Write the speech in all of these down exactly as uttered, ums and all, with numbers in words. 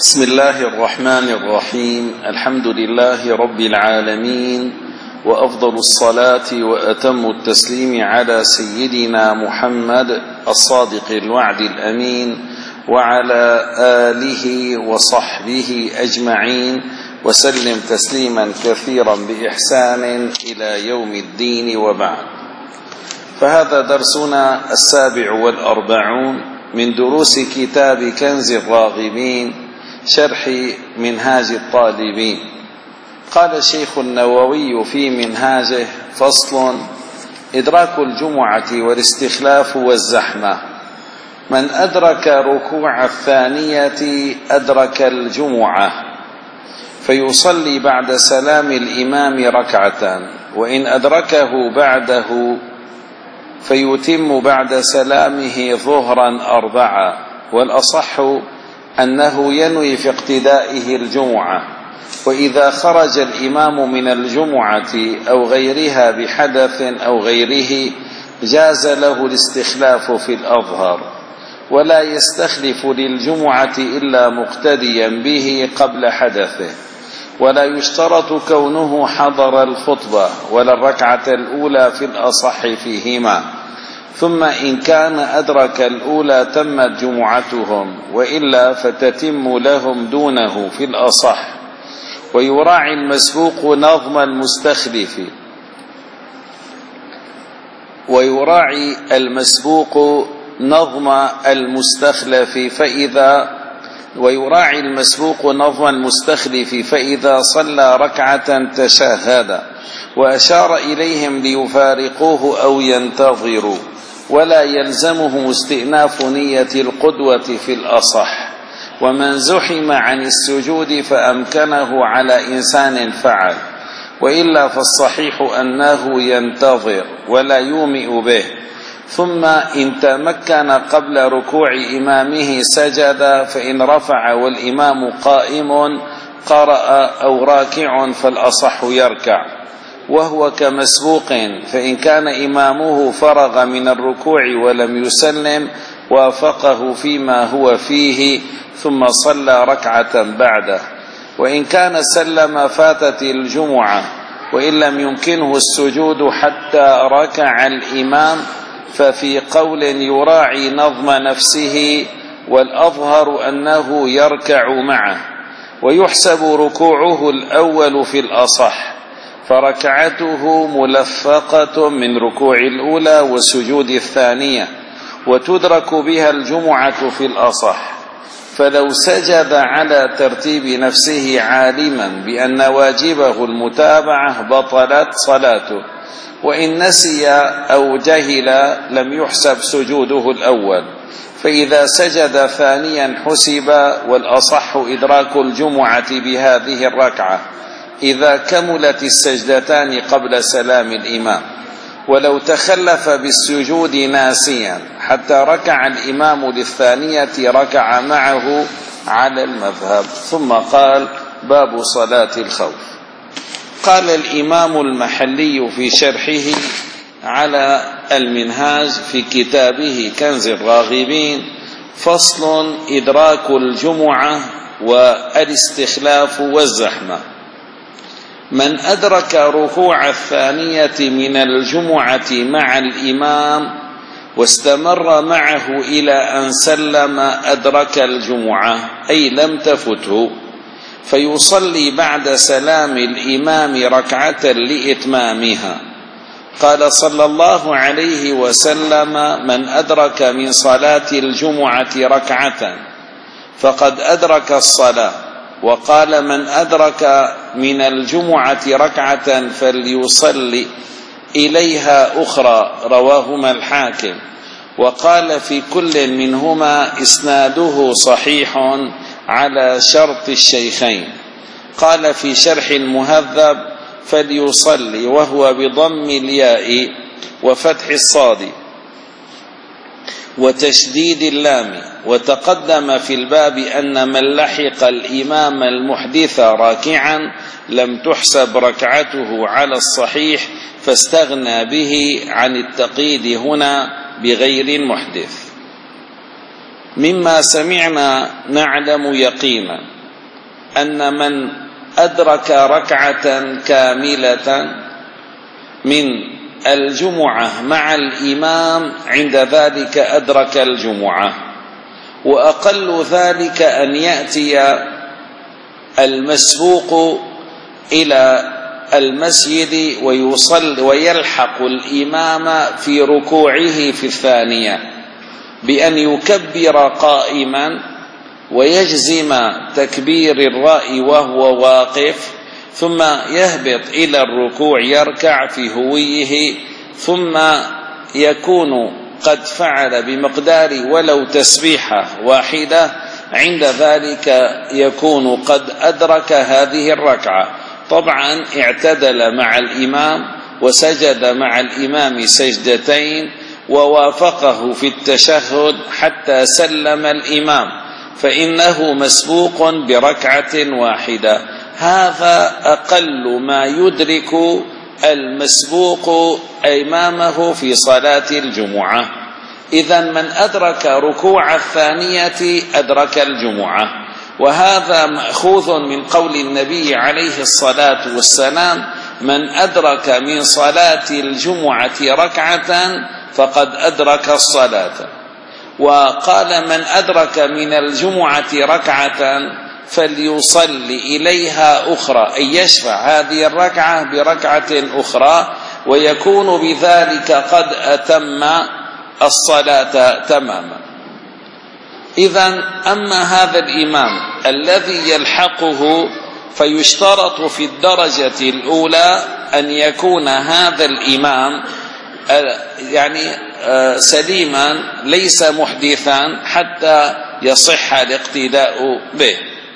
بسم الله الرحمن الرحيم. الحمد لله رب العالمين، وأفضل الصلاة وأتم التسليم على سيدنا محمد الصادق الوعد الأمين وعلى آله وصحبه أجمعين، وسلم تسليما كثيرا بإحسان إلى يوم الدين، وبعد. فهذا درسنا السابع والأربعون من دروس كتاب كنز الراغبين شرح منهاج الطالبين. قال الشيخ النووي في منهاجه: فصل: إدراك الجمعة والاستخلاف والزحمة. من أدرك ركوع الثانية أدرك الجمعة، فيصلي بعد سلام الإمام ركعة، وإن أدركه بعده فيتم بعد سلامه ظهرا أربعة، والأصح أنه ينوي في اقتدائه الجمعة. وإذا خرج الإمام من الجمعة أو غيرها بحدث أو غيره جاز له الاستخلاف في الأظهر، ولا يستخلف للجمعة إلا مقتديا به قبل حدثه، ولا يشترط كونه حضر الخطبة ولا الركعة الأولى في الأصح فيهما. ثم إن كان أدرك الأولى تمت جمعتهم، وإلا فتتم لهم دونه في الأصح. ويراعي المسبوق نظم المستخلف ويراعي المسبوق نظم المستخلف فإذا ويراعي المسبوق نظم المستخلف فإذا صلى ركعة تشهد وأشار إليهم ليفارقوه أو ينتظروا، ولا يلزمهم استئناف نية القدوة في الأصح. ومن زحم عن السجود فأمكنه على إنسان فعل، وإلا فالصحيح أنه ينتظر ولا يومئ به. ثم إن تمكن قبل ركوع إمامه سجد، فإن رفع والإمام قائم قرأ أو راكع فالأصح يركع، وهو كمسبوق. فإن كان إمامه فرغ من الركوع ولم يسلم وافقه فيما هو فيه ثم صلى ركعة بعده. وإن كان سلم فاتت الجمعة، وإن لم يمكنه السجود حتى ركع الإمام ففي قول يراعي نظم نفسه، والأظهر أنه يركع معه، ويحسب ركوعه الأول في الأصح، فركعته ملفقة من ركوع الأولى وسجود الثانية، وتدرك بها الجمعة في الأصح. فلو سجد على ترتيب نفسه عالما بأن واجبه المتابعة بطلت صلاته، وإن نسي أو جهل لم يحسب سجوده الأول. فإذا سجد ثانيا حسب، والأصح إدراك الجمعة بهذه الركعة إذا كملت السجدتان قبل سلام الإمام. ولو تخلف بالسجود ناسيا حتى ركع الإمام للثانية ركع معه على المذهب. ثم قال: باب صلاة الخوف. قال الإمام المحلي في شرحه على المنهاج في كتابه كنز الراغبين: فصل: إدراك الجمعة والاستخلاف والزحمة. من أدرك ركوع الثانية من الجمعة مع الإمام واستمر معه إلى أن سلم أدرك الجمعة، أي لم تفته، فيصلي بعد سلام الإمام ركعة لإتمامها. قال صلى الله عليه وسلم: من أدرك من صلاة الجمعة ركعة فقد أدرك الصلاة. وقال: من أدرك من الجمعة ركعة فليصلي إليها أخرى، رواهما الحاكم. وقال: في كل منهما إسناده صحيح على شرط الشيخين. قال في شرح المهذب: فليصلي، وهو بضم الياء وفتح الصاد وتشديد اللام. وتقدم في الباب أن من لحق الإمام المحدث راكعا لم تحسب ركعته على الصحيح، فاستغنى به عن التقييد هنا بغير المحدث. مما سمعنا نعلم يقينا أن من أدرك ركعة كاملة من الجمعة مع الإمام عند ذلك أدرك الجمعة، وأقل ذلك أن يأتي المسبوق إلى المسجد ويصل ويلحق الإمام في ركوعه في الثانية بأن يكبر قائما ويجزم تكبير الراء وهو واقف، ثم يهبط إلى الركوع يركع في هويه، ثم يكون قد فعل بمقدار ولو تسبيحة واحدة، عند ذلك يكون قد أدرك هذه الركعة. طبعا اعتدل مع الإمام وسجد مع الإمام سجدتين ووافقه في التشهد حتى سلم الإمام، فإنه مسبوق بركعة واحدة. هذا أقل ما يدرك المسبوق إمامه في صلاة الجمعة. إذن من أدرك ركوع الثانية أدرك الجمعة، وهذا مأخوذ من قول النبي عليه الصلاة والسلام: من أدرك من صلاة الجمعة ركعة فقد أدرك الصلاة. وقال: من أدرك من الجمعة ركعة فليصلي إليها أخرى، أي يشفع هذه الركعة بركعة أخرى، ويكون بذلك قد أتم الصلاة تماما. إذن أما هذا الإمام الذي يلحقه فيشترط في الدرجة الأولى أن يكون هذا الإمام يعني سليما ليس محدثا حتى يصح الاقتداء به.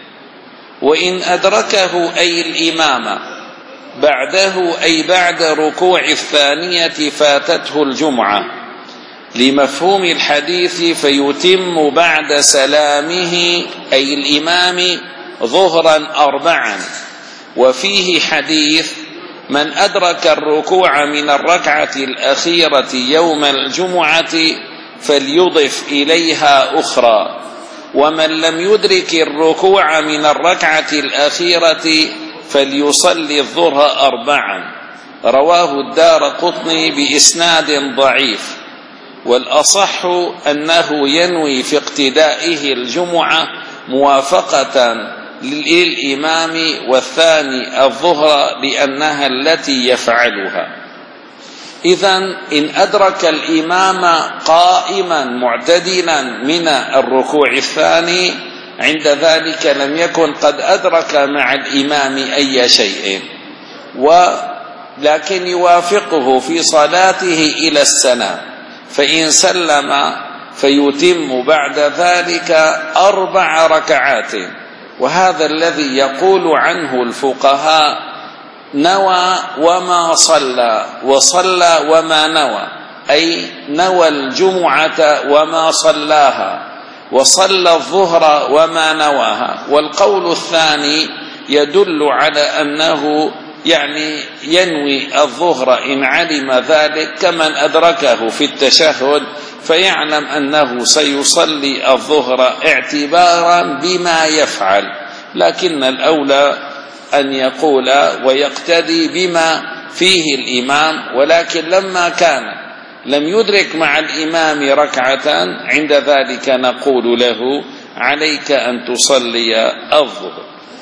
وإن أدركه أي الإمام بعده أي بعد ركوع الثانية فاتته الجمعة لمفهوم الحديث، فيتم بعد سلامه أي الإمام ظهرا أربعا. وفيه حديث: من أدرك الركوع من الركعة الأخيرة يوم الجمعة فليضف إليها أخرى، ومن لم يدرك الركوع من الركعة الأخيرة فليصلي الظهر أربعا. رواه الدارقطني بإسناد ضعيف، والأصح أنه ينوي في اقتدائه الجمعة موافقة للإمام، والثاني الظهر لأنها التي يفعلها. إذن إن أدرك الإمام قائما معتدلا من الركوع الثاني عند ذلك لم يكن قد أدرك مع الإمام أي شيء، ولكن يوافقه في صلاته إلى السلام، فإن سلم فيتم بعد ذلك أربع ركعات. وهذا الذي يقول عنه الفقهاء: نوى وما صلى، وصلى وما نوى، أي نوى الجمعة وما صلاها، وصلى الظهر وما نواها. والقول الثاني يدل على أنه يعني ينوي الظهر إن علم ذلك، كمن أدركه في التشهد فيعلم أنه سيصلي الظهر اعتبارا بما يفعل، لكن الأولى أن يقول ويقتدي بما فيه الإمام. ولكن لما كان لم يدرك مع الإمام ركعة عند ذلك نقول له: عليك أن تصلي الظهر.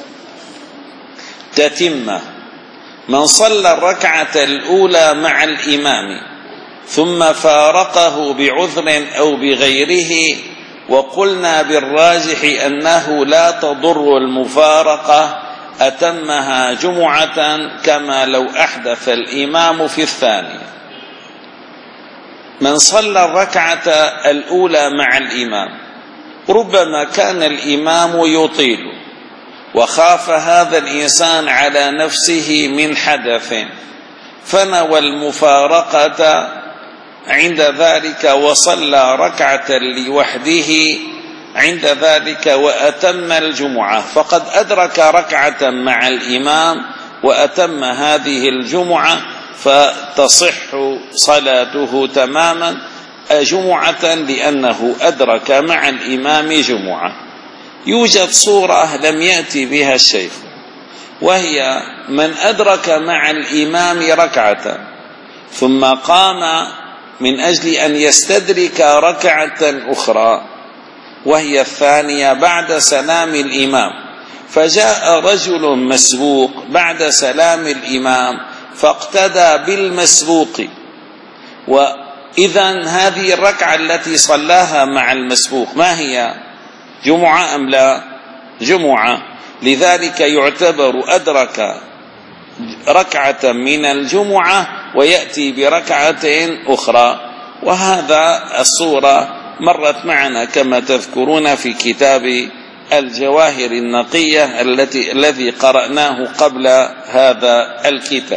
تتمة: من صلى الركعة الأولى مع الإمام ثم فارقه بعذر أو بغيره، وقلنا بالراجح أنه لا تضر المفارقة، أتمها جمعة كما لو أحدث الإمام في الثانية. من صلى الركعة الأولى مع الإمام ربما كان الإمام يطيل وخاف هذا الإنسان على نفسه من حدث، فنوى المفارقة عند ذلك وصلى ركعة لوحده عند ذلك وأتم الجمعة، فقد أدرك ركعة مع الإمام وأتم هذه الجمعة، فتصح صلاته تماما جمعة لأنه أدرك مع الإمام جمعة. يوجد صورة لم يأتي بها الشيخ، وهي من أدرك مع الإمام ركعة ثم قام من أجل أن يستدرك ركعة أخرى وهي الثانية بعد سلام الإمام، فجاء رجل مسبوق بعد سلام الإمام فاقتدى بالمسبوق، وإذا هذه الركعة التي صلاها مع المسبوق ما هي؟ جمعة أم لا؟ جمعة، لذلك يعتبر أدرك ركعة من الجمعة ويأتي بركعة أخرى. وهذا الصورة مرت معنا كما تذكرون في كتاب الجواهر النقية التي الذي قرأناه قبل هذا الكتاب.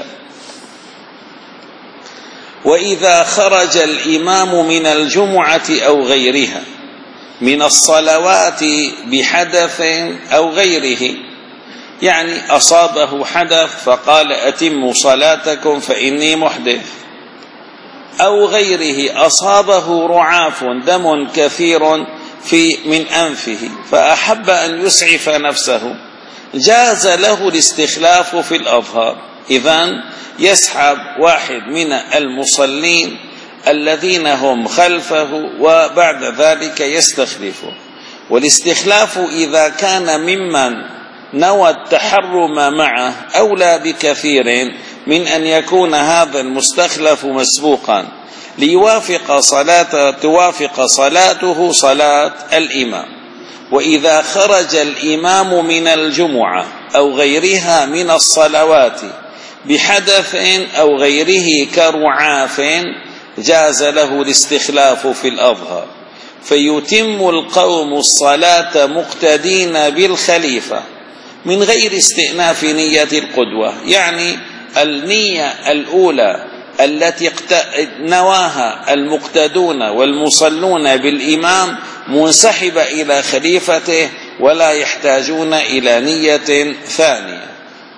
وإذا خرج الإمام من الجمعة أو غيرها من الصلوات بحدث أو غيره، يعني أصابه حدث فقال أتموا صلاتكم فإني محدث، أو غيره أصابه رعاف دم كثير في من أنفه فأحب أن يسعف نفسه، جاز له الاستخلاف في الأظهار. إذن يسحب واحد من المصلين الذين هم خلفه وبعد ذلك يستخلفه. والاستخلاف إذا كان ممن نوى التحرم معه أولى بكثير من أن يكون هذا المستخلف مسبوقا ليوافق صلاة توافق صلاته صلاة الإمام. وإذا خرج الإمام من الجمعة أو غيرها من الصلوات بحدث أو غيره كرعاف جاز له الاستخلاف في الأظهر، فيتم القوم الصلاة مقتدين بالخليفة من غير استئناف نية القدوة، يعني النية الأولى التي نواها المقتدون والمصلون بالإمام منسحبة إلى خليفته ولا يحتاجون إلى نية ثانية.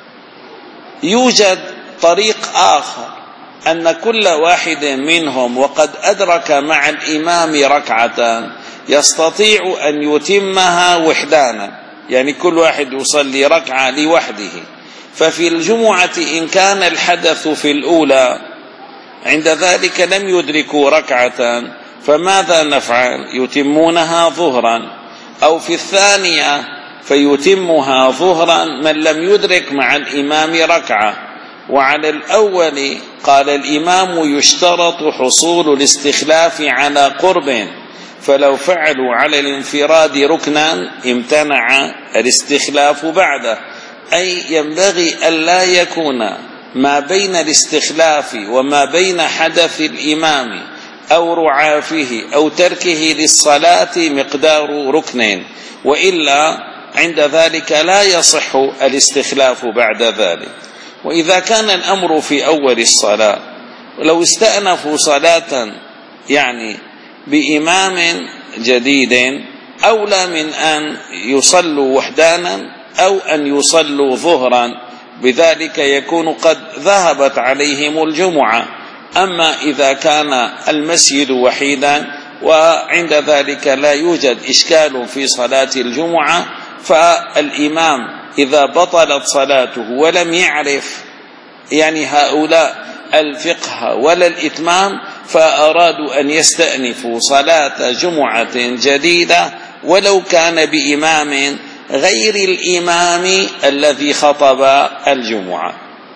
يوجد طريق آخر أن كل واحد منهم وقد أدرك مع الإمام ركعة يستطيع أن يتمها وحدانا، يعني كل واحد يصلي ركعة لوحده. ففي الجمعة إن كان الحدث في الأولى عند ذلك لم يدركوا ركعة فماذا نفعل؟ يتمونها ظهرا، أو في الثانية فيتمها ظهرا من لم يدرك مع الإمام ركعة. وعلى الأول قال الإمام يشترط حصول الاستخلاف على قرب، فلو فعلوا على الانفراد ركنا امتنع الاستخلاف بعده، أي ينبغي ألا يكون ما بين الاستخلاف وما بين حدث الإمام أو رعافه أو تركه للصلاة مقدار ركن، وإلا عند ذلك لا يصح الاستخلاف بعد ذلك. وإذا كان الأمر في أول الصلاة لو استأنفوا صلاة يعني بإمام جديد أولى من أن يصلوا وحدانا أو أن يصلوا ظهرا، بذلك يكون قد ذهبت عليهم الجمعة. أما إذا كان المسجد وحيدا وعند ذلك لا يوجد إشكال في صلاة الجمعة، فالإمام إذا بطلت صلاته ولم يعرف يعني هؤلاء الفقه ولا الإتمام فأرادوا أن يستأنفوا صلاة جمعة جديدة ولو كان بإمام غير الإمام الذي خطب الجمعة.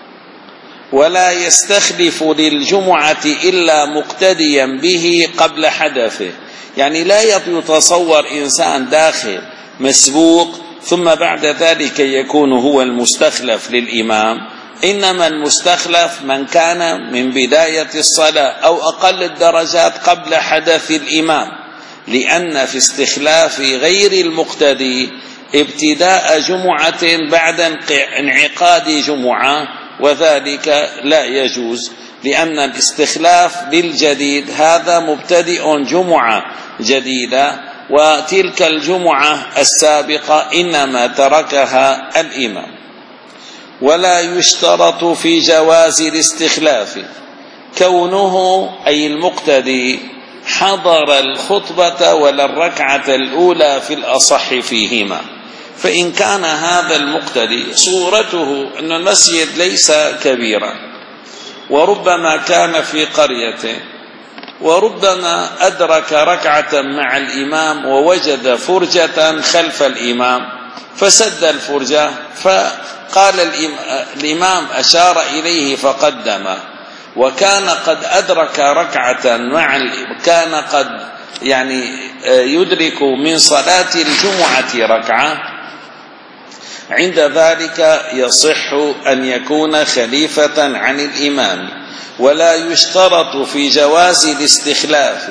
ولا يستخلف للجمعة إلا مقتديا به قبل حدثه، يعني لا يتصور إنسان داخل مسبوق ثم بعد ذلك يكون هو المستخلف للإمام، إنما المستخلف من كان من بداية الصلاة أو أقل الدرجات قبل حدث الإمام، لأن في استخلاف غير المقتدي ابتداء جمعة بعد انعقاد جمعة، وذلك لا يجوز، لأن الاستخلاف للجديد هذا مبتدئ جمعة جديدة، وتلك الجمعة السابقة إنما تركها الإمام. ولا يشترط في جواز الاستخلاف كونه أي المقتدي حضر الخطبة ولا الركعة الأولى في الأصح فيهما. فإن كان هذا المقتدي صورته أن المسجد ليس كبيرا وربما كان في قريته وربما أدرك ركعة مع الإمام ووجد فرجة خلف الإمام فسد الفرجة، فقال الإمام أشار إليه فقدمه، وكان قد أدرك ركعة مع كان قد يعني يدرك من صلاة الجمعة ركعة، عند ذلك يصح أن يكون خليفة عن الإمام. ولا يشترط في جواز الاستخلاف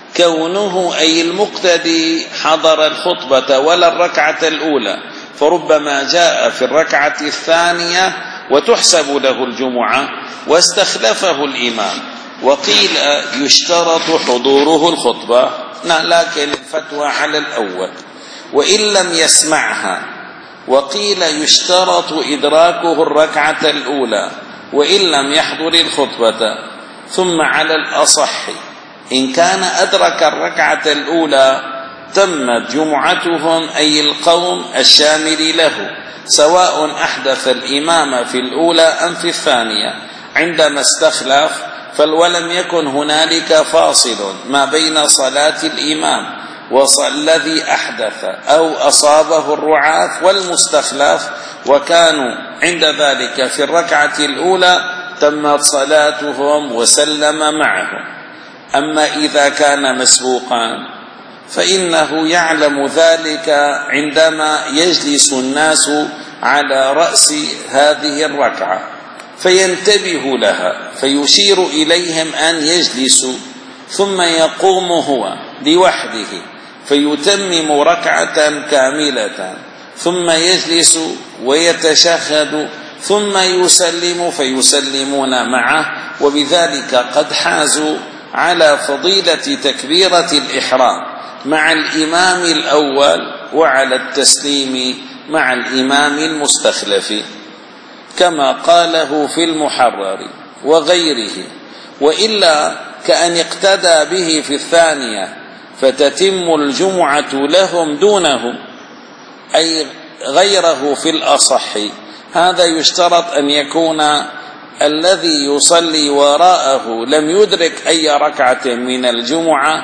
كونه أي المقتدي حضر الخطبة ولا الركعة الأولى، فربما جاء في الركعة الثانية وتحسب له الجمعة واستخلفه الإمام. وقيل يشترط حضوره الخطبة، لكن الفتوى على الأول وإن لم يسمعها. وقيل يشترط إدراكه الركعة الأولى وإن لم يحضر الخطبة. ثم على الأصح إن كان أدرك الركعة الأولى تمت جمعتهم أي القوم الشامل له، سواء أحدث الإمام في الأولى أم في الثانية عندما استخلف، فولم يكن هنالك فاصل ما بين صلاة الإمام والذي أحدث أو أصابه الرعاة والمستخلف، وكانوا عند ذلك في الركعة الأولى تمت صلاتهم وسلم معهم. أما إذا كان مسبوقا فإنه يعلم ذلك عندما يجلس الناس على رأس هذه الركعة فينتبه لها فيشير إليهم أن يجلسوا، ثم يقوم هو لوحده فيتمم ركعة كاملة، ثم يجلس ويتشهد ثم يسلم فيسلمون معه، وبذلك قد حازوا على فضيلة تكبيرة الإحرام مع الإمام الأول وعلى التسليم مع الإمام المستخلف، كما قاله في المحرر وغيره. وإلا كأن اقتدى به في الثانية فتتم الجمعة لهم دونهم، أي غيره في الأصح. هذا يشترط أن يكون الذي يصلي وراءه لم يدرك أي ركعة من الجمعة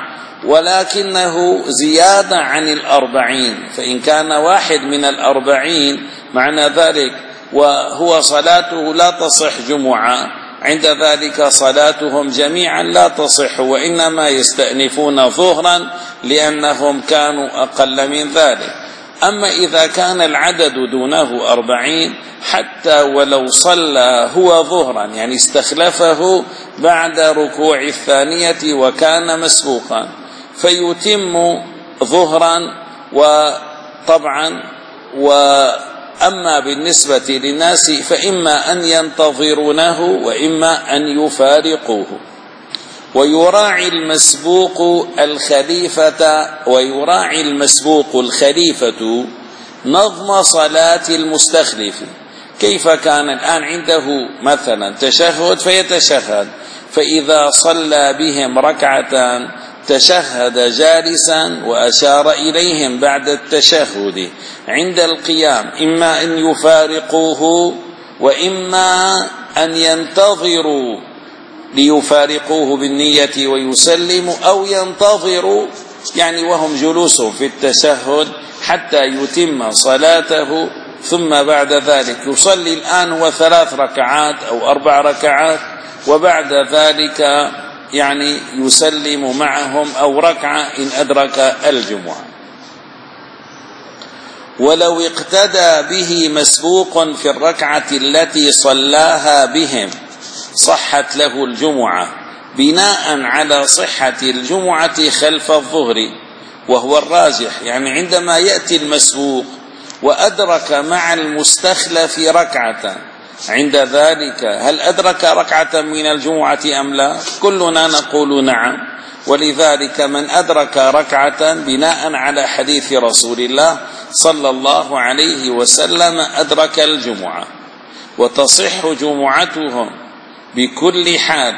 ولكنه زيادة عن الأربعين، فإن كان واحد من الأربعين معنى ذلك وهو صلاته لا تصح جمعة، عند ذلك صلاتهم جميعا لا تصح، وإنما يستأنفون ظهرا لأنهم كانوا أقل من ذلك. أما إذا كان العدد دونه أربعين حتى ولو صلى هو ظهرا، يعني استخلفه بعد ركوع الثانية وكان مسبوقا، فيتم ظهرا. وطبعا وأما بالنسبة للناس فإما أن ينتظرونه وإما أن يفارقوه. ويراعي المسبوق الخليفة ويراعي المسبوق الخليفة نظم صلاة المستخلف. كيف كان الآن عنده مثلا تشهد فيتشهد، فإذا صلى بهم ركعة تشهد جالسا وأشار إليهم بعد التشهد عند القيام، إما أن يفارقوه وإما أن ينتظروا ليفارقوه بالنية ويسلموا، أو ينتظروا يعني وهم جلوس في التشهد حتى يتم صلاته، ثم بعد ذلك يصلي الآن هو ثلاث ركعات أو أربع ركعات، وبعد ذلك يعني يسلم معهم أو ركعة إن أدرك الجمعة. ولو اقتدى به مسبوق في الركعة التي صلاها بهم صحت له الجمعة بناء على صحة الجمعة خلف الظهر، وهو الراجح. يعني عندما يأتي المسبوق وأدرك مع المستخلف ركعة، عند ذلك هل أدرك ركعة من الجمعة أم لا؟ كلنا نقول نعم. ولذلك من أدرك ركعة بناء على حديث رسول الله صلى الله عليه وسلم أدرك الجمعة، وتصح جمعتهم بكل حال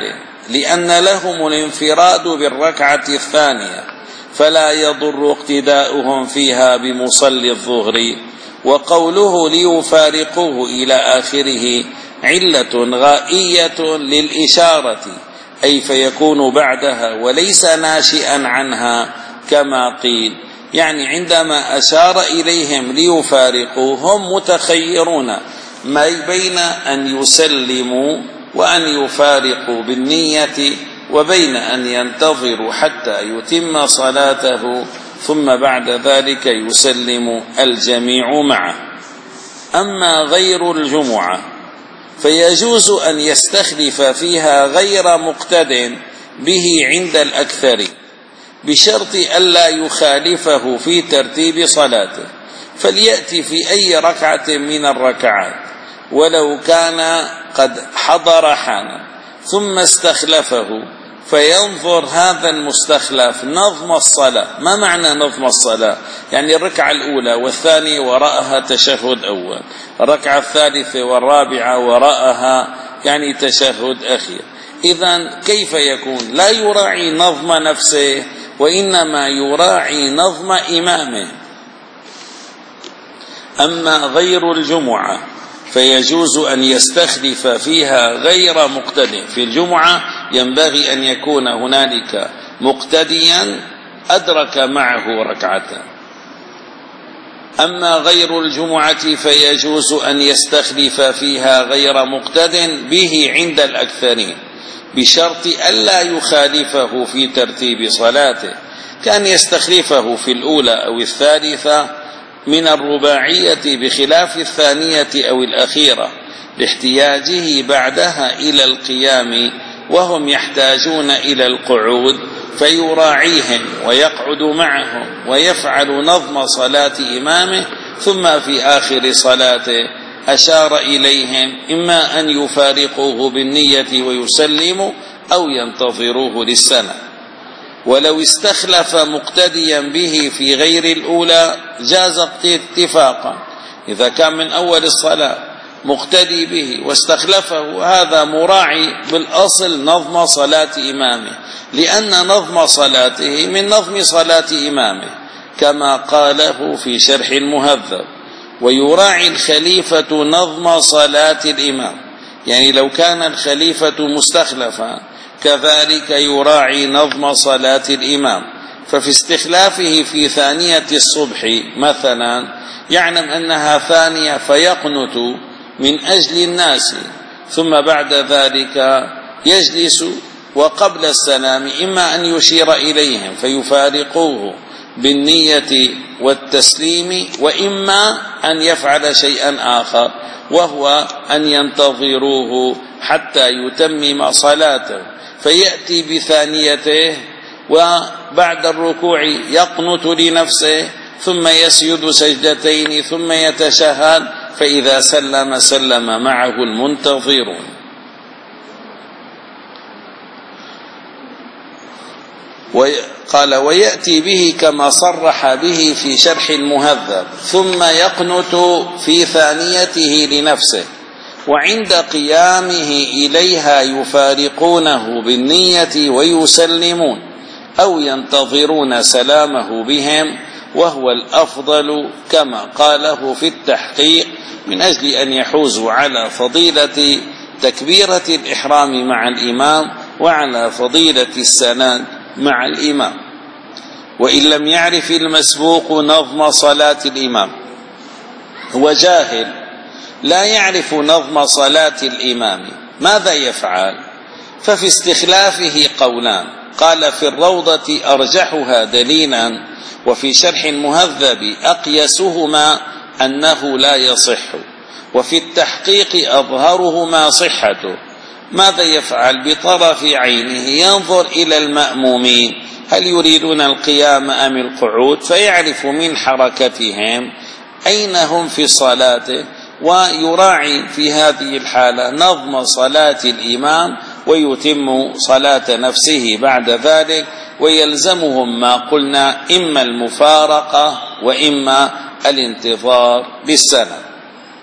لأن لهم الانفراد بالركعة الثانية فلا يضر اقتداؤهم فيها بمصلي الظهر. وقوله ليفارقوه إلى آخره علة غائية للإشارة، أي فيكون بعدها وليس ناشئا عنها كما قيل. يعني عندما أشار إليهم ليفارقوا هم متخيرون ما بين أن يسلموا وأن يفارقوا بالنية، وبين أن ينتظروا حتى يتم صلاته ثم بعد ذلك يسلم الجميع معه. أما غير الجمعة فيجوز أن يستخلف فيها غير مقتد به عند الأكثر بشرط ألا يخالفه في ترتيب صلاته، فليأتي في أي ركعة من الركعات ولو كان قد حضر حانا ثم استخلفه، فينظر هذا المستخلف نظم الصلاة. ما معنى نظم الصلاة؟ يعني الركعة الأولى والثانية وراءها تشهد أول، الركعة الثالثة والرابعة وراءها يعني تشهد أخير. إذن كيف يكون؟ لا يراعي نظم نفسه وإنما يراعي نظم إمامه. أما غير الجمعة فيجوز أن يستخلف فيها غير مقتدي. في الجمعة ينبغي أن يكون هنالك مقتديا أدرك معه ركعة. أما غير الجمعة فيجوز أن يستخلف فيها غير مقتد به عند الأكثرين بشرط ألا يخالفه في ترتيب صلاته، كان يستخلفه في الأولى أو الثالثة من الرباعية بخلاف الثانية أو الأخيرة لاحتياجه بعدها إلى القيام وهم يحتاجون إلى القعود، فيراعيهم ويقعد معهم ويفعل نظم صلاة إمامه، ثم في آخر صلاته أشار إليهم إما أن يفارقوه بالنية ويسلموا أو ينتظروه للسنة. ولو استخلف مقتديا به في غير الأولى جاز اتفاقا، إذا كان من أول الصلاة مقتدي به واستخلفه هذا مراعي بالأصل نظم صلاة إمامه، لأن نظم صلاته من نظم صلاة إمامه كما قاله في شرح المهذب. ويراعي الخليفة نظم صلاة الإمام، يعني لو كان الخليفة مستخلفا كذلك يراعي نظم صلاة الإمام. ففي استخلافه في ثانية الصبح مثلا يعلم أنها ثانية فيقنت من أجل الناس، ثم بعد ذلك يجلس وقبل السلام إما أن يشير إليهم فيفارقوه بالنية والتسليم، وإما أن يفعل شيئا آخر وهو أن ينتظروه حتى يتمم صلاته، فيأتي بثانيته وبعد الركوع يقنت لنفسه ثم يسجد سجدتين ثم يتشهد، فإذا سلم سلم معه المنتظرون. قال ويأتي به كما صرح به في شرح المهذب، ثم يقنت في ثانيته لنفسه، وعند قيامه إليها يفارقونه بالنية ويسلمون أو ينتظرون سلامه بهم، وهو الأفضل كما قاله في التحقيق من أجل أن يحوزوا على فضيلة تكبيرة الإحرام مع الإمام وعلى فضيلة السناد مع الإمام. وإن لم يعرف المسبوق نظم صلاة الإمام، هو جاهل لا يعرف نظم صلاة الإمام، ماذا يفعل؟ ففي استخلافه قولان، قال في الروضة أرجحها دليلا، وفي شرح المهذب أقيسهما أنه لا يصح، وفي التحقيق أظهرهما صحته. ماذا يفعل؟ بطرف عينه ينظر إلى المأمومين هل يريدون القيام أم القعود، فيعرف من حركتهم أين هم في صلاته، ويراعي في هذه الحالة نظم صلاة الإمام ويتم صلاة نفسه بعد ذلك، ويلزمهم ما قلنا إما المفارقة وإما الانتظار بالسنة.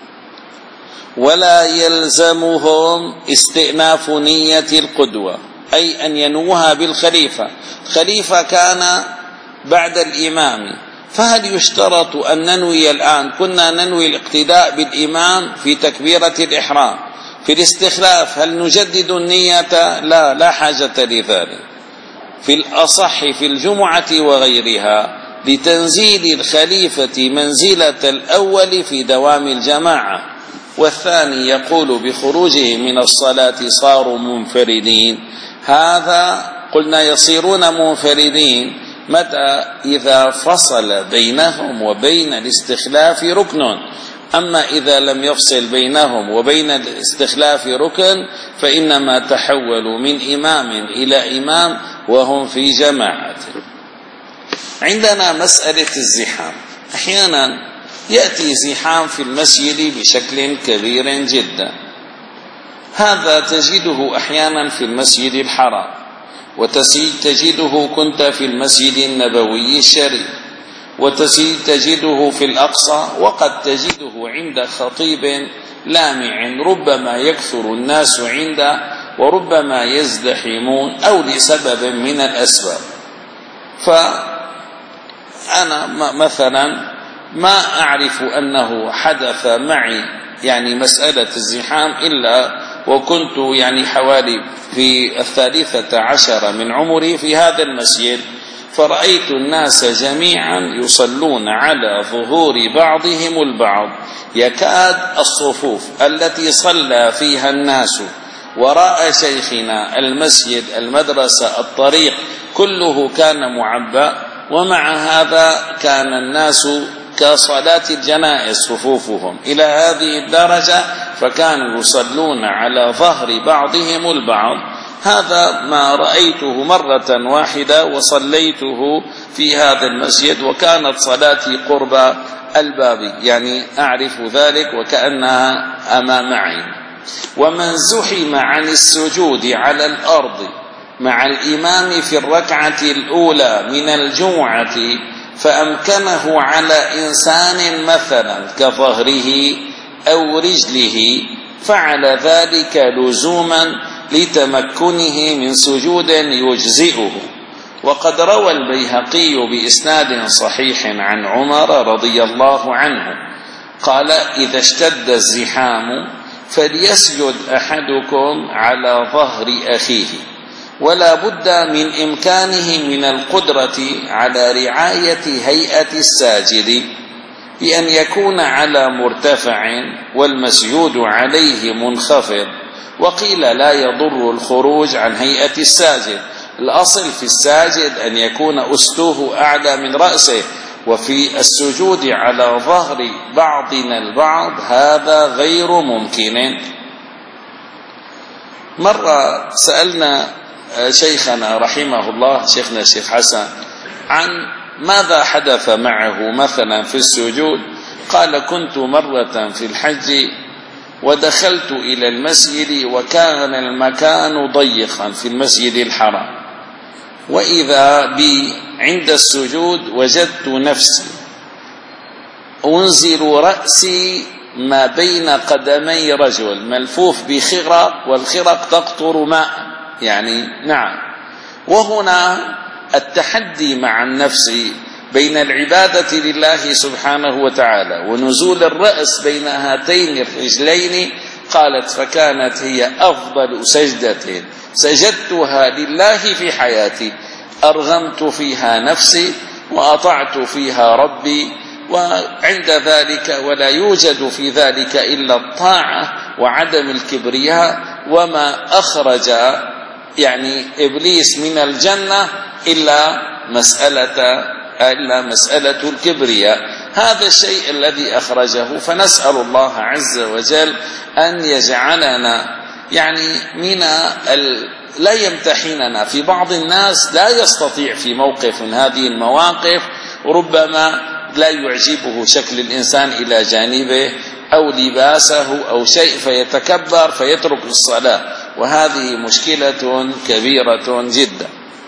ولا يلزمهم استئناف نية القدوة، أي أن ينوها بالخليفة. الخليفة كان بعد الإمام، فهل يشترط أن ننوي الآن؟ كنا ننوي الاقتداء بالإمام في تكبيرة الإحرام، في الاستخلاف هل نجدد النية؟ لا، لا حاجة لذلك. في الأصح في الجمعة وغيرها لتنزيل الخليفة منزلة الأول في دوام الجماعة. والثاني يقول بخروجه من الصلاة صاروا منفردين، هذا قلنا يصيرون منفردين متى؟ إذا فصل بينهم وبين الاستخلاف ركن. أما إذا لم يفصل بينهم وبين الاستخلاف ركن فإنما تحولوا من إمام إلى إمام وهم في جماعة. عندنا مسألة الزحام، أحيانا يأتي زحام في المسجد بشكل كبير جدا، هذا تجده أحيانا في المسجد الحرام، وتجده كنت في المسجد النبوي الشريف، وتجده في الأقصى، وقد تجده عند خطيب لامع ربما يكثر الناس عنده وربما يزدحمون أو لسبب من الأسباب. فأنا مثلا ما أعرف أنه حدث معي يعني مسألة الزحام إلا وكنت يعني حوالي في الثالثة عشر من عمري في هذا المسجد، فرأيت الناس جميعا يصلون على ظهور بعضهم البعض، يكاد الصفوف التي صلى فيها الناس وراء شيخنا المسجد المدرسة الطريق كله كان معبأ، ومع هذا كان الناس كصلاة الجنائز صفوفهم إلى هذه الدرجة، فكانوا يصلون على ظهر بعضهم البعض. هذا ما رأيته مرة واحدة وصليته في هذا المسجد، وكانت صلاتي قرب الباب، يعني أعرف ذلك وكأنها أمام عيني. ومن زحم عن السجود على الأرض مع الإمام في الركعة الأولى من الجمعة فأمكنه على إنسان مثلا كظهره أو رجله فعل ذلك لزوما لتمكنه من سجود يجزئه. وقد روى البيهقي بإسناد صحيح عن عمر رضي الله عنه قال: إذا اشتد الزحام فليسجد أحدكم على ظهر أخيه، ولا بد من إمكانه من القدرة على رعاية هيئة الساجد بأن يكون على مرتفع والمسجود عليه منخفض. وقيل لا يضر الخروج عن هيئة الساجد، الأصل في الساجد أن يكون أسته أعلى من رأسه، وفي السجود على ظهر بعضنا البعض هذا غير ممكن. مرة سألنا شيخنا رحمه الله شيخنا الشيخ حسن عن ماذا حدث معه مثلا في السجود، قال: كنت مرة في الحج ودخلت إلى المسجد وكان المكان ضيقا في المسجد الحرام، وإذا بي عند السجود وجدت نفسي أنزل رأسي ما بين قدمي رجل ملفوف بخرق، والخرق تقطر ماء، يعني نعم. وهنا التحدي مع النفس بين العبادة لله سبحانه وتعالى ونزول الرأس بين هاتين الرجلين. قالت: فكانت هي أفضل سجدة سجدتها لله في حياتي، أرغمت فيها نفسي وأطعت فيها ربي، وعند ذلك ولا يوجد في ذلك إلا الطاعة وعدم الكبرياء، وما أخرج يعني إبليس من الجنة إلا مسألة إلا مسألة الكبرياء، هذا الشيء الذي أخرجه. فنسأل الله عز وجل أن يجعلنا يعني من ال... لا يمتحننا. في بعض الناس لا يستطيع في موقف هذه المواقف، ربما لا يعجبه شكل الإنسان إلى جانبه أو لباسه أو شيء فيتكبر فيترك الصلاة، وهذه مشكلة كبيرة جدا.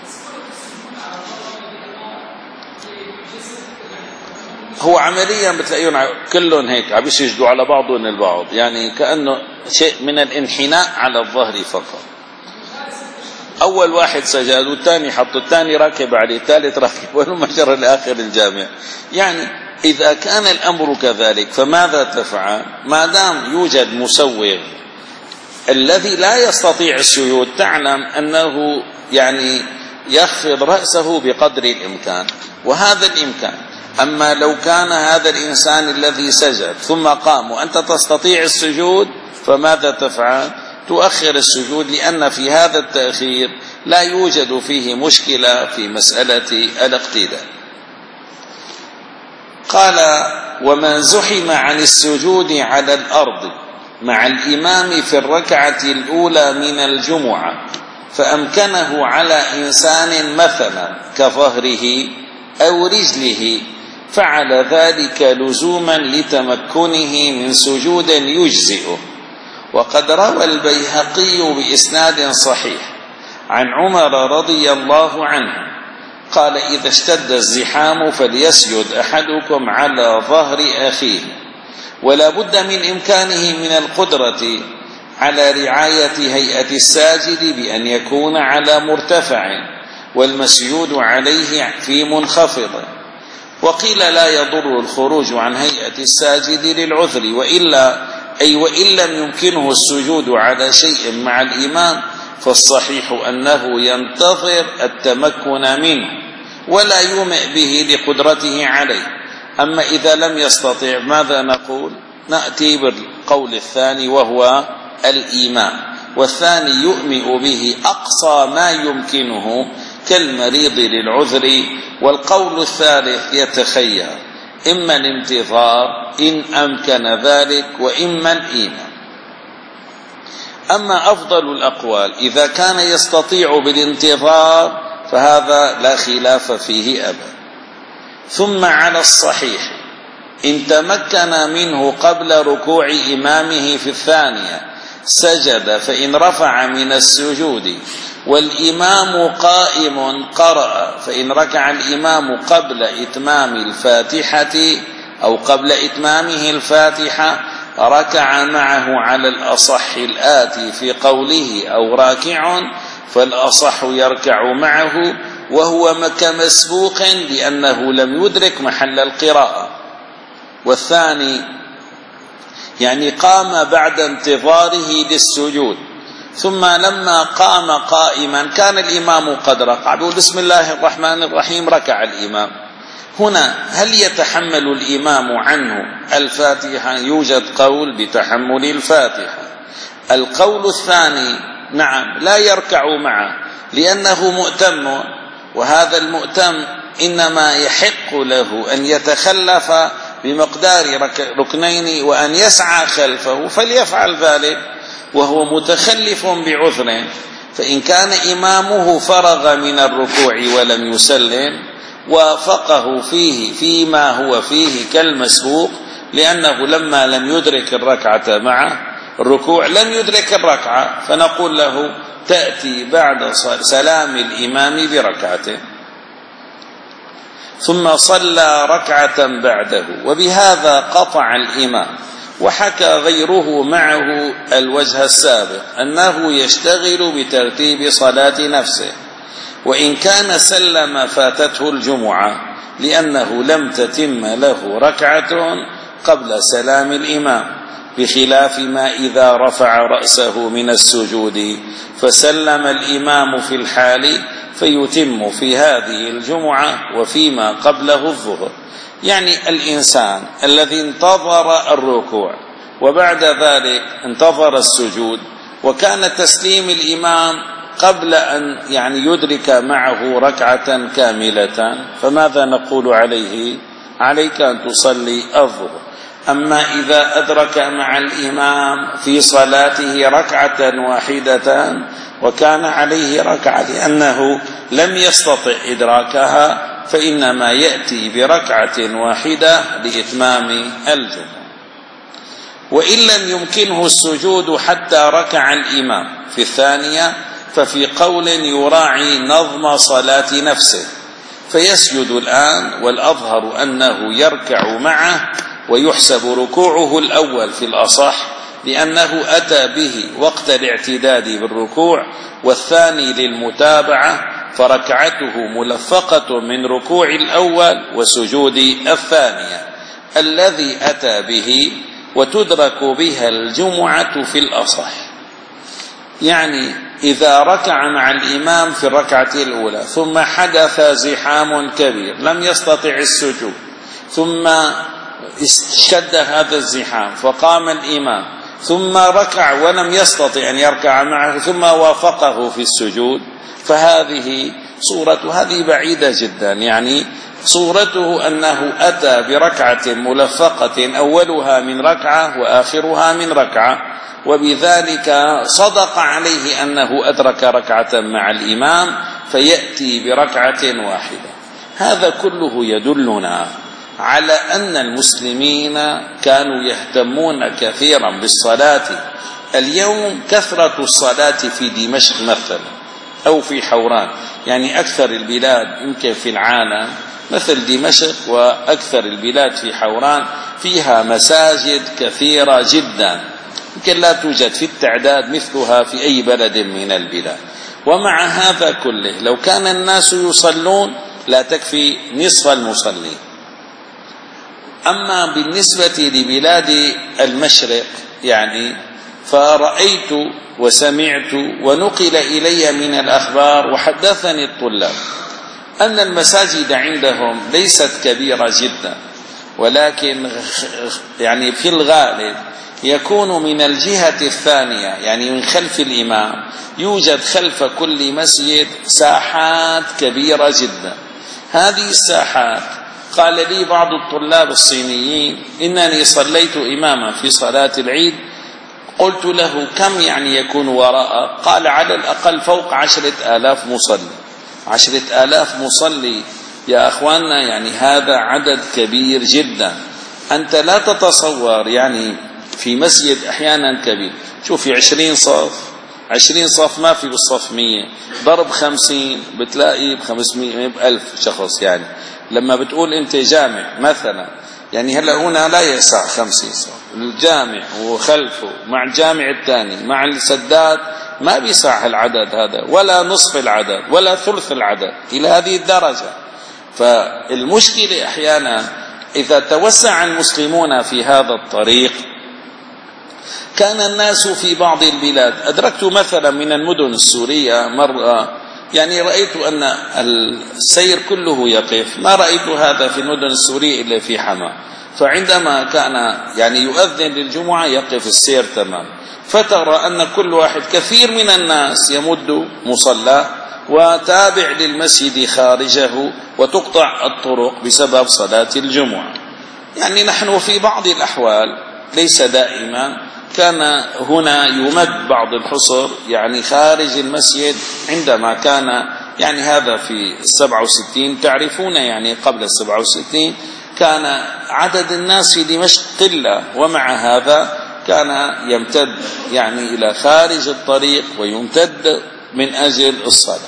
هو عمليا بتلاقيهم كلهم هيك عم يسجدوا على بعضهم البعض، يعني كأنه شيء من الانحناء على الظهر فقط. أول واحد سجد والثاني حط، الثاني راكب عليه، الثالث راكب، والمجر لآخر الجامع. يعني إذا كان الأمر كذلك فماذا تفعل؟ ما دام يوجد مسوغ الذي لا يستطيع السجود، تعلم أنه يعني يخفض رأسه بقدر الإمكان، وهذا الإمكان. أما لو كان هذا الإنسان الذي سجد ثم قام وأنت تستطيع السجود، فماذا تفعل؟ تؤخر السجود، لأن في هذا التأخير لا يوجد فيه مشكلة في مسألة الاقتداء. قال: ومن زحم عن السجود على الأرض مع الإمام في الركعة الأولى من الجمعة فأمكنه على إنسان مثلا كظهره أو رجله، فعل ذلك لزوما لتمكنه من سجود يجزئه. وقد روى البيهقي بإسناد صحيح عن عمر رضي الله عنه قال: إذا اشتد الزحام فليسجد أحدكم على ظهر أخيه، ولا بد من إمكانه من القدرة على رعاية هيئة الساجد بأن يكون على مرتفع والمسجود عليه في منخفض. وقيل لا يضر الخروج عن هيئة الساجد للعذر، وإلا أي وإن لم يمكنه السجود على شيء مع الإمام فالصحيح أنه ينتظر التمكن منه ولا يومئ به لقدرته عليه. أما إذا لم يستطع ماذا نقول؟ نأتي بالقول الثاني وهو الإيماء، والثاني يؤمئ به أقصى ما يمكنه كالمريض للعذر. والقول الثالث يتخير إما الانتظار إن أمكن ذلك وإما الإيمان. أما أفضل الأقوال إذا كان يستطيع بالانتظار فهذا لا خلاف فيه أبدا. ثم على الصحيح إن تمكن منه قبل ركوع إمامه في الثانية سجد، فإن رفع من السجود والإمام قائم قرأ، فإن ركع الإمام قبل إتمام الفاتحة أو قبل إتمامه الفاتحة ركع معه على الأصح الآتي في قوله أو راكع، فالأصح يركع معه وهو كمسبوق لأنه لم يدرك محل القراءة. والثاني يعني قام بعد انتظاره للسجود، ثم لما قام قائما كان الإمام قد ركع، بيقول بسم الله الرحمن الرحيم، ركع الإمام. هنا هل يتحمل الإمام عنه الفاتحة؟ يوجد قول بتحمل الفاتحة. القول الثاني نعم لا يركع معه لأنه مؤتم، وهذا المؤتم إنما يحق له أن يتخلف بمقدار ركنين وأن يسعى خلفه فليفعل ذلك وهو متخلف بعذر. فإن كان إمامه فرغ من الركوع ولم يسلم وافقه فيه فيما هو فيه كالمسبوق، لأنه لما لم يدرك الركعة مع الركوع لم يدرك الركعة، فنقول له تأتي بعد سلام الإمام بركعته. ثم صلى ركعة بعده، وبهذا قطع الإمام. وحكى غيره معه الوجه السابق أنه يشتغل بترتيب صلاة نفسه، وإن كان سلم فاتته الجمعة لأنه لم تتم له ركعة قبل سلام الإمام، بخلاف ما إذا رفع رأسه من السجود فسلم الإمام في الحال فيتم في هذه الجمعة وفيما قبله الظهر. يعني الإنسان الذي انتظر الركوع وبعد ذلك انتظر السجود وكان تسليم الإمام قبل أن يعني يدرك معه ركعة كاملة، فماذا نقول عليه؟ عليك أن تصلي الظهر. أما إذا أدرك مع الإمام في صلاته ركعة واحدة وكان عليه ركعة لأنه لم يستطع إدراكها فإنما يأتي بركعة واحدة لإتمام الجمعة. وإن لم يمكنه السجود حتى ركع الإمام في الثانية ففي قول يراعي نظم صلاة نفسه فيسجد الآن، والأظهر أنه يركع معه ويحسب ركوعه الأول في الأصح لأنه أتى به وقت الاعتداد بالركوع، والثاني للمتابعة، فركعته ملفقة من ركوع الأول وسجود الثانية الذي أتى به، وتدرك بها الجمعة في الأصح. يعني إذا ركع مع الإمام في الركعة الأولى ثم حدث زحام كبير لم يستطع السجود، ثم اشتد هذا الزحام فقام الإمام ثم ركع ولم يستطع أن يركع معه ثم وافقه في السجود، فهذه صورة هذه بعيدة جدا. يعني صورته أنه أتى بركعة ملفقة أولها من ركعة وآخرها من ركعة، وبذلك صدق عليه أنه أدرك ركعة مع الإمام فيأتي بركعة واحدة. هذا كله يدلنا على أن المسلمين كانوا يهتمون كثيرا بالصلاة. اليوم كثرة الصلاة في دمشق مثلا أو في حوران، يعني أكثر البلاد يمكن في العالم مثل دمشق وأكثر البلاد في حوران فيها مساجد كثيرة جدا، يمكن لا توجد في التعداد مثلها في أي بلد من البلاد. ومع هذا كله لو كان الناس يصلون لا تكفي نصف المصلين. أما بالنسبة لبلاد المشرق يعني فرأيت وسمعت ونقل إلي من الأخبار وحدثني الطلاب أن المساجد عندهم ليست كبيرة جدا، ولكن يعني في الغالب يكون من الجهة الثانية، يعني من خلف الإمام يوجد خلف كل مسجد ساحات كبيرة جدا. هذه الساحات قال لي بعض الطلاب الصينيين إنني صليت إماما في صلاة العيد، قلت له كم يعني يكون وراء؟ قال على الأقل فوق عشرة آلاف مصلي. عشرة آلاف مصلي يا أخواننا، يعني هذا عدد كبير جدا. أنت لا تتصور يعني في مسجد أحيانا كبير، شوف في عشرين صف، عشرين صف ما في بالصف مية، ضرب خمسين بتلاقي بخمسمية بألف شخص. يعني لما بتقول أنت جامع مثلا، يعني هلأ هنا لا يسع خمسين صف، الجامع وخلفه مع الجامع الثاني مع السداد ما بيسع العدد هذا، ولا نصف العدد ولا ثلث العدد إلى هذه الدرجة. فالمشكلة أحيانا إذا توسع المسلمون في هذا الطريق كان الناس في بعض البلاد، أدركت مثلا من المدن السورية مرة، يعني رأيت أن السير كله يقف، ما رأيت هذا في المدن السورية إلا في حما، فعندما كان يعني يؤذن للجمعة يقف السير تمام، فترى أن كل واحد كثير من الناس يمد مصلى وتابع للمسجد خارجه وتقطع الطرق بسبب صلاة الجمعة. يعني نحن في بعض الأحوال ليس دائما كان هنا يمد بعض الحصر يعني خارج المسجد، عندما كان يعني هذا في السبعة وستين، تعرفون يعني قبل السبعة وستين كان عدد الناس في دمشق قلة، ومع هذا كان يمتد يعني إلى خارج الطريق ويمتد من أجل الصلاة.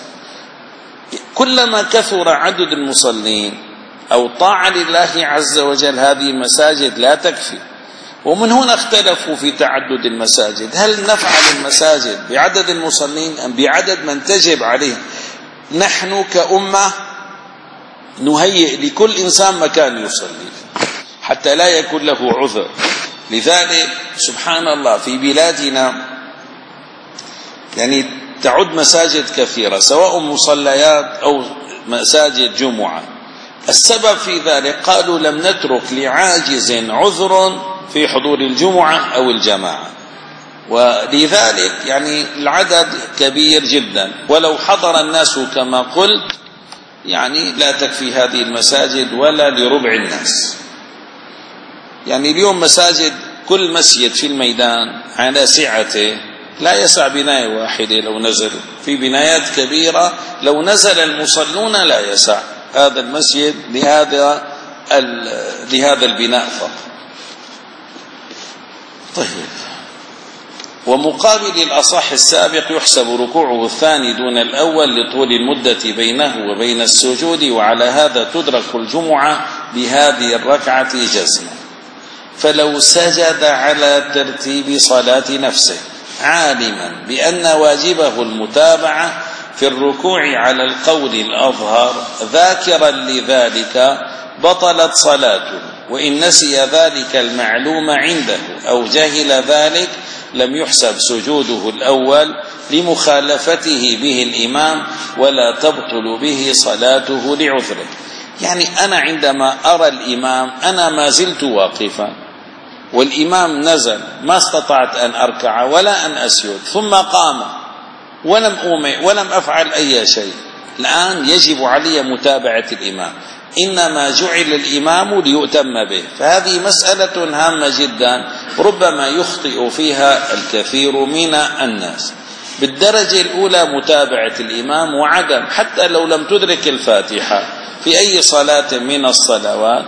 كلما كثر عدد المصلين أو طاعة لله عز وجل هذه المساجد لا تكفي. ومن هنا اختلفوا في تعدد المساجد، هل نفعل المساجد بعدد المصلين أم بعدد من تجب عليه؟ نحن كأمة نهيئ لكل إنسان مكان يصلي حتى لا يكون له عذر. لذلك سبحان الله في بلادنا يعني تعد مساجد كثيرة سواء مصليات أو مساجد جمعة. السبب في ذلك قالوا لم نترك لعاجز عذر في حضور الجمعة أو الجماعة، ولذلك يعني العدد كبير جدا، ولو حضر الناس كما قلت يعني لا تكفي هذه المساجد ولا لربع الناس. يعني اليوم مساجد كل مسجد في الميدان على سعته لا يسع بناية واحدة، لو نزل في بنايات كبيرة لو نزل المصلون لا يسع هذا المسجد لهذا لهذا البناء فقط. طيب، ومقابل الأصح السابق يحسب ركوعه الثاني دون الأول لطول المدة بينه وبين السجود، وعلى هذا تدرك الجمعة بهذه الركعة جزما. فلو سجد على ترتيب صلاة نفسه عالما بأن واجبه المتابعة في الركوع على القول الأظهر ذاكرا لذلك بطلت صلاته، وإن نسي ذلك المعلوم عنده أو جهل ذلك لم يحسب سجوده الأول لمخالفته به الإمام ولا تبطل به صلاته لعذره. يعني أنا عندما أرى الإمام أنا ما زلت واقفا والإمام نزل، ما استطعت أن أركع ولا أن أسجد، ثم قام ولم أومئ ولم أفعل أي شيء، الآن يجب علي متابعة الإمام، إنما جعل الإمام ليؤتم به. فهذه مسألة هامة جدا ربما يخطئ فيها الكثير من الناس. بالدرجة الأولى متابعة الإمام وعدم، حتى لو لم تدرك الفاتحة في أي صلاة من الصلوات،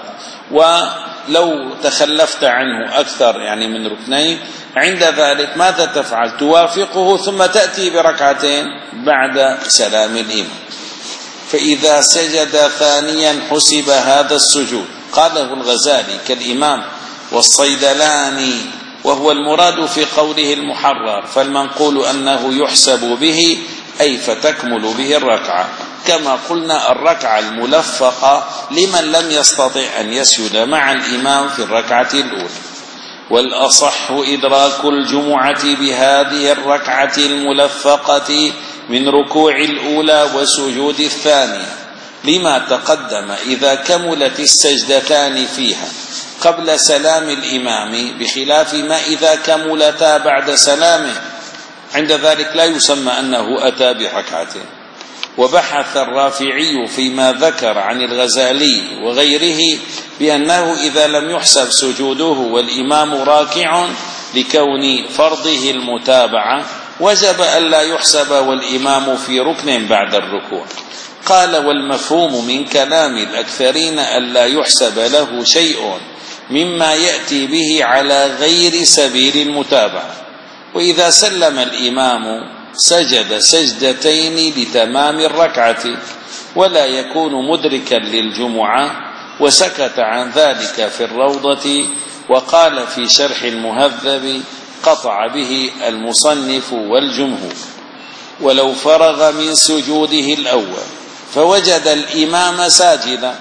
ولو تخلفت عنه أكثر يعني من ركنين، عند ذلك ماذا تفعل؟ توافقه ثم تأتي بركعتين بعد سلام الإمام. فإذا سجد ثانيا حسب هذا السجود، قاله الغزالي كالإمام والصيدلاني، وهو المراد في قوله المحرر، فالمنقول أنه يحسب به أي فتكمل به الركعة، كما قلنا الركعة الملفقة لمن لم يستطع أن يسجد مع الإمام في الركعة الأولى. والأصح إدراك الجمعة بهذه الركعة الملفقة من ركوع الأولى وسجود الثانية، لما تقدم إذا كملت السجدتان فيها قبل سلام الإمام، بخلاف ما إذا كملتا بعد سلامه، عند ذلك لا يسمى أنه أتى بركعتين. وبحث الرافعي فيما ذكر عن الغزالي وغيره بأنه إذا لم يحسب سجوده والإمام راكع لكون فرضه المتابعة وجب ألا يحسب والإمام في ركن بعد الركوع. قال والمفهوم من كلام الأكثرين ألا يحسب له شيء مما يأتي به على غير سبيل المتابعة، وإذا سلم الإمام سجد سجدتين لتمام الركعة ولا يكون مدركا للجمعة، وسكت عن ذلك في الروضة. وقال في شرح المهذب قطع به المصنف والجمهور. ولو فرغ من سجوده الأول فوجد الإمام ساجدا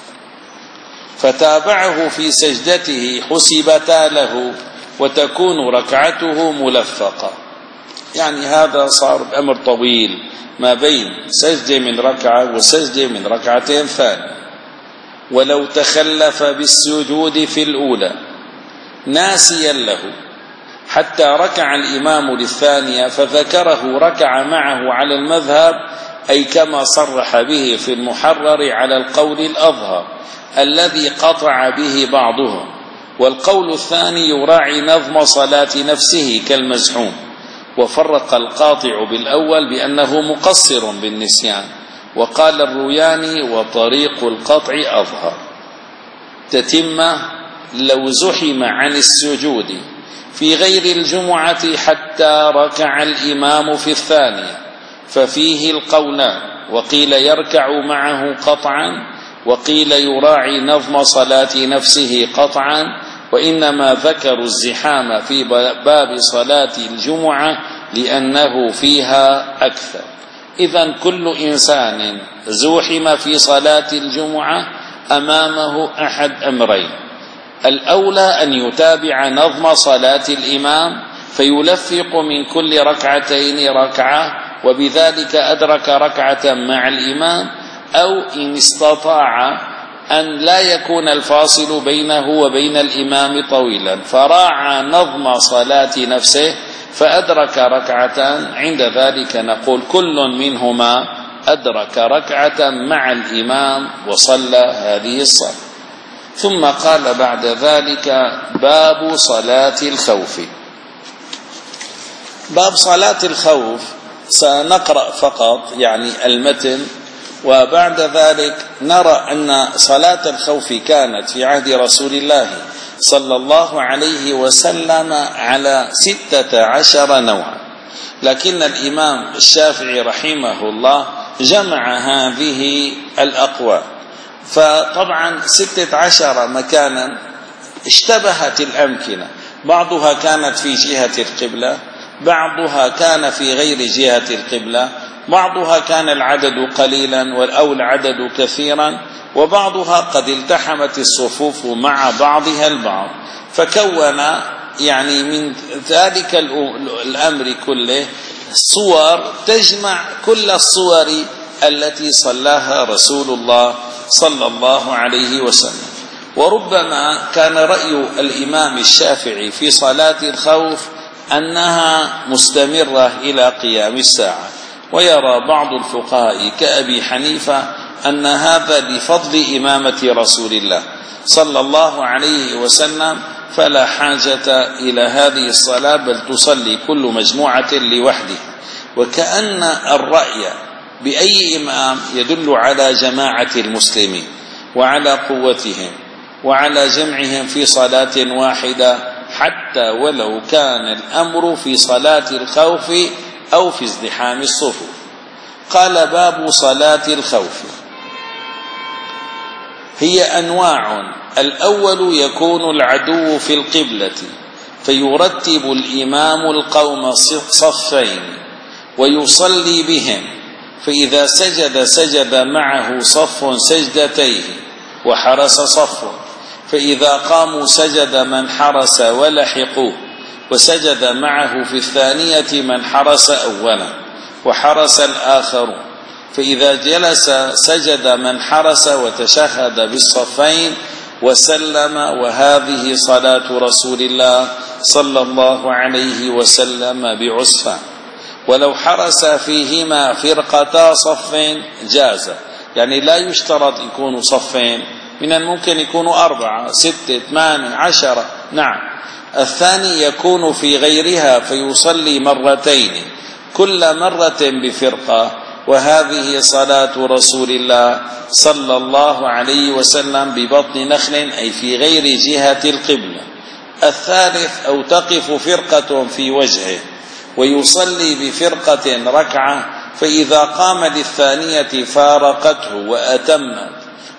فتابعه في سجدته حسبتا له وتكون ركعته ملفقة. يعني هذا صار الأمر طويل ما بين سجدة من ركعة وسجدة من ركعتين ثانية. ولو تخلف بالسجود في الأولى ناسيا له حتى ركع الإمام للثانية فذكره ركع معه على المذهب، أي كما صرح به في المحرر على القول الأظهر الذي قطع به بعضهم. والقول الثاني يراعي نظم صلاة نفسه كالمزحوم. وفرق القاطع بالأول بأنه مقصر بالنسيان. وقال الروياني وطريق القطع أظهر. تتمة لو زحم عن السجود في غير الجمعة حتى ركع الإمام في الثانية ففيه القولان، وقيل يركع معه قطعا، وقيل يراعي نظم صلاة نفسه قطعا، وإنما ذكروا الزحام في باب صلاة الجمعة لأنه فيها أكثر. إذن كل إنسان زوحم في صلاة الجمعة أمامه أحد أمرين: الأولى أن يتابع نظم صلاة الإمام فيلفق من كل ركعتين ركعة وبذلك أدرك ركعة مع الإمام، أو إن استطاع أن لا يكون الفاصل بينه وبين الإمام طويلا فراعى نظم صلاة نفسه فأدرك ركعة، عند ذلك نقول كل منهما أدرك ركعة مع الإمام وصلى هذه الصلاة. ثم قال بعد ذلك: باب صلاة الخوف. باب صلاة الخوف سنقرأ فقط يعني المتن، وبعد ذلك نرى أن صلاة الخوف كانت في عهد رسول الله صلى الله عليه وسلم على ستة عشر نوعا، لكن الإمام الشافعي رحمه الله جمع هذه الأقوال. فطبعا ستة عشر مكانا اشتبهت الأمكنة، بعضها كانت في جهة القبلة، بعضها كان في غير جهة القبلة، بعضها كان العدد قليلا أو العدد كثيرا، وبعضها قد التحمت الصفوف مع بعضها البعض، فكون يعني من ذلك الأمر كله صور تجمع كل الصور التي صلاها رسول الله صلى الله عليه وسلم. وربما كان رأي الإمام الشافعي في صلاة الخوف أنها مستمرة إلى قيام الساعة، ويرى بعض الفقهاء كأبي حنيفة أن هذا لفضل إمامة رسول الله صلى الله عليه وسلم، فلا حاجة إلى هذه الصلاة، بل تصلي كل مجموعة لوحده. وكأن الرأي بأي إمام يدل على جماعة المسلمين وعلى قوتهم وعلى جمعهم في صلاة واحدة، حتى ولو كان الأمر في صلاة الخوف أو في ازدحام الصفوف. قال: باب صلاة الخوف. هي أنواع: الأول يكون العدو في القبلة فيرتب الإمام القوم صفين ويصلي بهم، فإذا سجد سجد معه صف سجدتيه وحرس صف، فإذا قاموا سجد من حرس ولحقوه، وسجد معه في الثانية من حرس أولا وحرس الآخر، فإذا جلس سجد من حرس وتشهد بالصفين وسلم. وهذه صلاة رسول الله صلى الله عليه وسلم بعسفة. ولو حرس فيهما فرقتا صف جاز، يعني لا يشترط يكونوا صفين، من الممكن يكونوا أربعة ستة ثمانية عشرة. نعم. الثاني يكون في غيرها فيصلي مرتين كل مرة بفرقة، وهذه صلاة رسول الله صلى الله عليه وسلم ببطن نخل، أي في غير جهة القبلة. الثالث: أو تقف فرقة في وجهه ويصلي بفرقة ركعة، فإذا قام للثانية فارقته وأتمت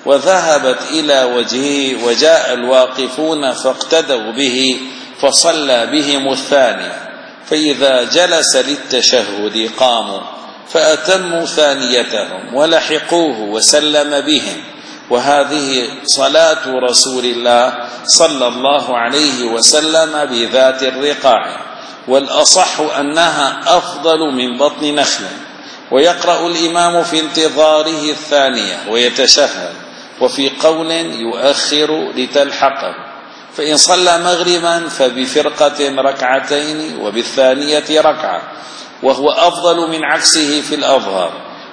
وذهبت إلى وجهه، وجاء الواقفون فاقتدوا به فصلى بهم الثانية، فإذا جلس للتشهد قاموا فأتموا ثانيتهم ولحقوه وسلم بهم. وهذه صلاة رسول الله صلى الله عليه وسلم بذات الرقاع، والأصح أنها أفضل من بطن نخل. ويقرأ الإمام في انتظاره الثانية ويتشهد، وفي قول يؤخر لتلحقه، فإن صلى مغربا فبفرقة ركعتين وبالثانية ركعة، وهو أفضل من عكسه في الأظهر،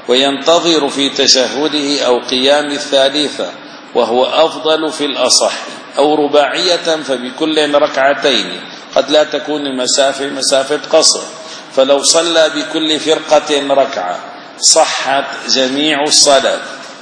وينتظر في تشهده أو قيام الثالثة، وهو أفضل في الأصح، أو رباعية فبكل ركعتين، قد لا تكون المسافة مسافة قصر، فلو صلى بكل فرقة ركعة صحت جميع الصلاة،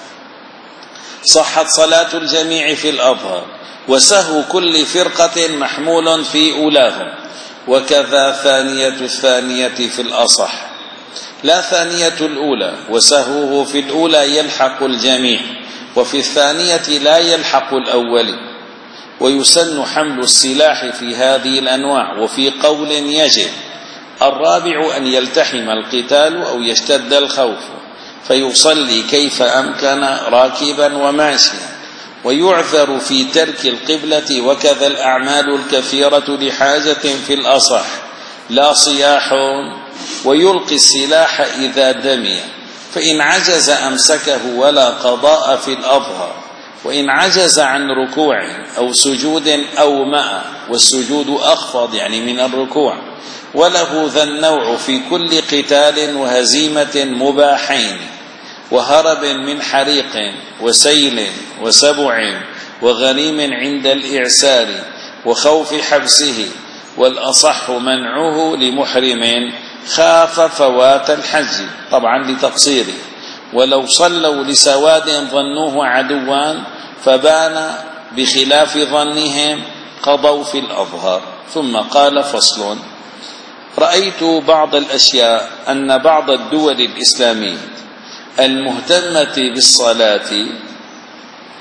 صحت صلاة الجميع في الأظهر، وسهو كل فرقة محمول في أولاهم، وكذا ثانية الثانية في الأصح، لا ثانية الأولى، وسهوه في الأولى يلحق الجميع، وفي الثانية لا يلحق الأول. ويسن حمل السلاح في هذه الأنواع، وفي قول يجب. الرابع: أن يلتحم القتال أو يشتد الخوف فيصلي كيف أمكن راكبا وماشيا. ويعذر في ترك القبلة وكذا الأعمال الكثيرة لحاجة في الأصح، لا صياح. ويلقي السلاح إذا دمي، فإن عجز أمسكه ولا قضاء في الأظهر. وإن عجز عن ركوع أو سجود أو ماء، والسجود أخفض يعني من الركوع، وله ذا النوع في كل قتال وهزيمة مباحين، وهرب من حريق وسيل وسبع وغنيم عند الإعسار وخوف حبسه. والأصح منعه لمحرم خاف فوات الحج، طبعا لتقصيره. ولو صلوا لسواد ظنوه عدوان فبان بخلاف ظنهم قضوا في الأظهر. ثم قال: فصل: رأيت بعض الأشياء أن بعض الدول الإسلامية المهتمة بالصلاة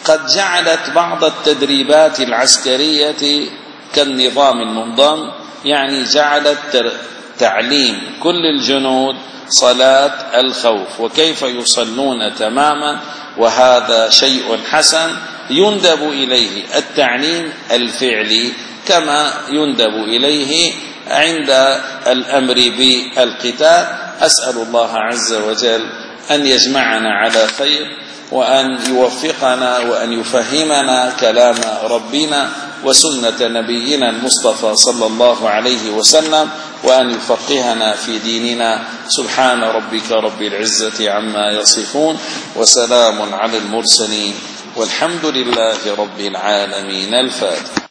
قد جعلت بعض التدريبات العسكرية كالنظام المنضم، يعني جعلت تعليم كل الجنود صلاة الخوف وكيف يصلون تماما، وهذا شيء حسن يندب إليه التعليم الفعلي كما يندب إليه عند الأمر بالقتال. أسأل الله عز وجل أن يجمعنا على خير، وأن يوفقنا وأن يفهمنا كلام ربنا وسنة نبينا المصطفى صلى الله عليه وسلم، وأن يفقهنا في ديننا. سبحان ربك رب العزة عما يصفون، وسلام على المرسلين، والحمد لله رب العالمين. الفاتحة.